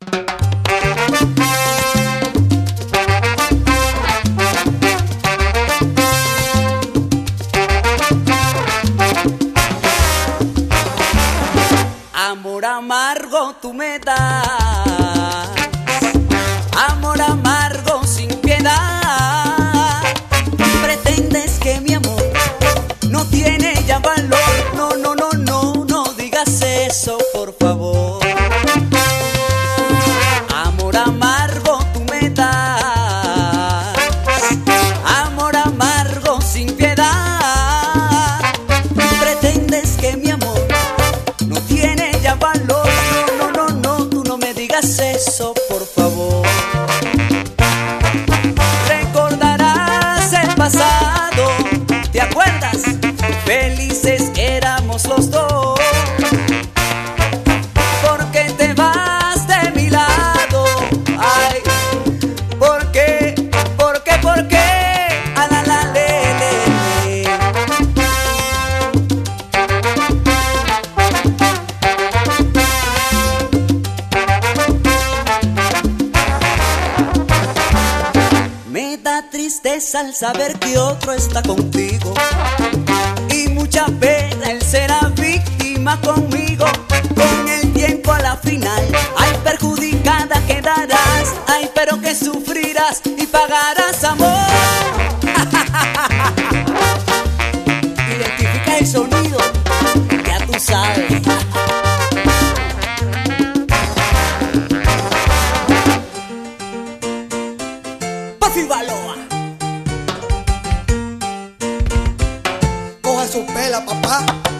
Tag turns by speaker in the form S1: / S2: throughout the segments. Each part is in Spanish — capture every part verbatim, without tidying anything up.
S1: Amor amargo tú me das, amor amargo sin piedad. Pretendes que mi amor no tiene ya valor. No, no, no, no, no digas eso, por favor. Amor amargo tú me das, amor amargo sin piedad. Pretendes que mi amor no tiene ya valor. No, no, no, no, tú no me digas eso, por favor. Recordarás el pasado, ¿te acuerdas? Felices éramos los dos. ¿Por qué te vas de mi lado? Ay, ¿por qué? ¿Por qué? ¿Por qué? A la la le, le, le. Me da tristeza al saber que otro está contigo, y mucha pena el será víctima conmigo. Con el tiempo a la final, ay, perjudicada quedarás. Ay, pero que sufrirás y pagarás, amor. Identifica el sonido, ya tú sabes. Puffy Baloa.
S2: Coja su pela, papá.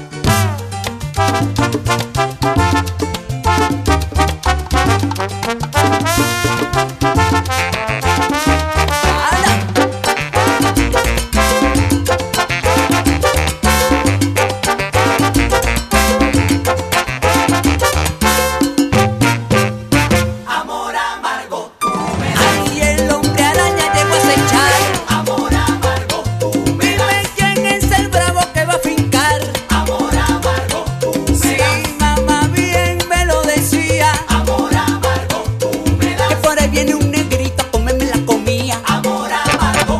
S1: Amor amargo tú me das. Ay, el hombre araña llegó a acechar. Amor amargo tú me das. Dime quién es el bravo que va a fincar. Amor amargo tú me das. Sí, mamá bien me lo decía. Amor amargo tú me das. Que por ahí viene un negrito a comerme la comida. Amor amargo.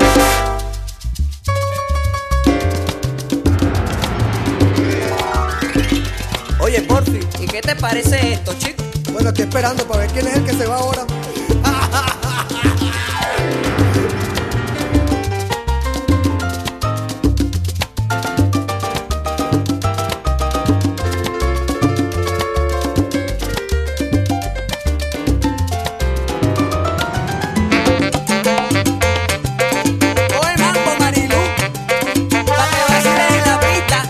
S1: Oye, Porfi, ¿y qué te parece esto, chico?
S2: Bueno, estoy esperando para ver quién es el que se va ahora.
S1: Oye, mambo, Marilu, pa' que vacile en la pista.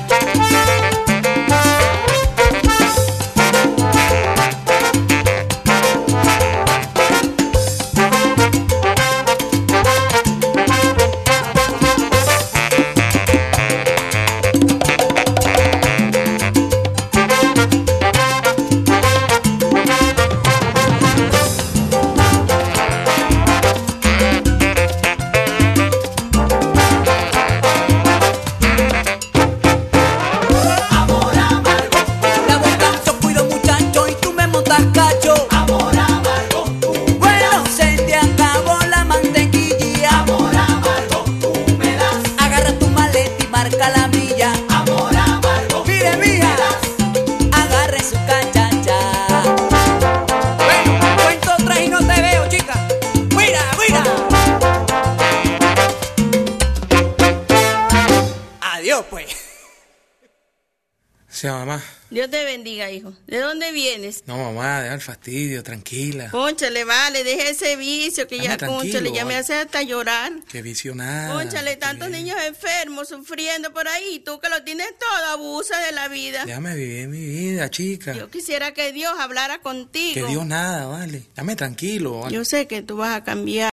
S1: Amor amargo, la boca yo cuido muchacho y tú me montas cacho. Amor amargo, bueno, se te acabó la mantequilla. Amor amargo, tú me das. Agarra tu maleta y marca la milla. Amor amargo, mire mija, agarre su cachacha. Bueno, cuento tres y no te veo, chica. Mira, mira. Adiós, pues.
S3: Sí, mamá.
S4: Dios te bendiga, hijo. ¿De dónde vienes?
S3: No, mamá, deja el fastidio, tranquila.
S4: Cónchale, vale, deje ese vicio que
S3: Dame
S4: ya,
S3: tranquilo,
S4: cónchale, ya me
S3: vale.
S4: hace hasta llorar.
S3: Qué vicio nada.
S4: Cónchale, tantos
S3: Bien.
S4: niños enfermos, sufriendo por ahí, y tú que lo tienes todo, abusa de la vida.
S3: Déjame vivir mi vida, chica.
S4: Yo quisiera que Dios hablara contigo.
S3: Que Dios nada, vale. Dame tranquilo, vale.
S4: Yo sé que tú vas a cambiar.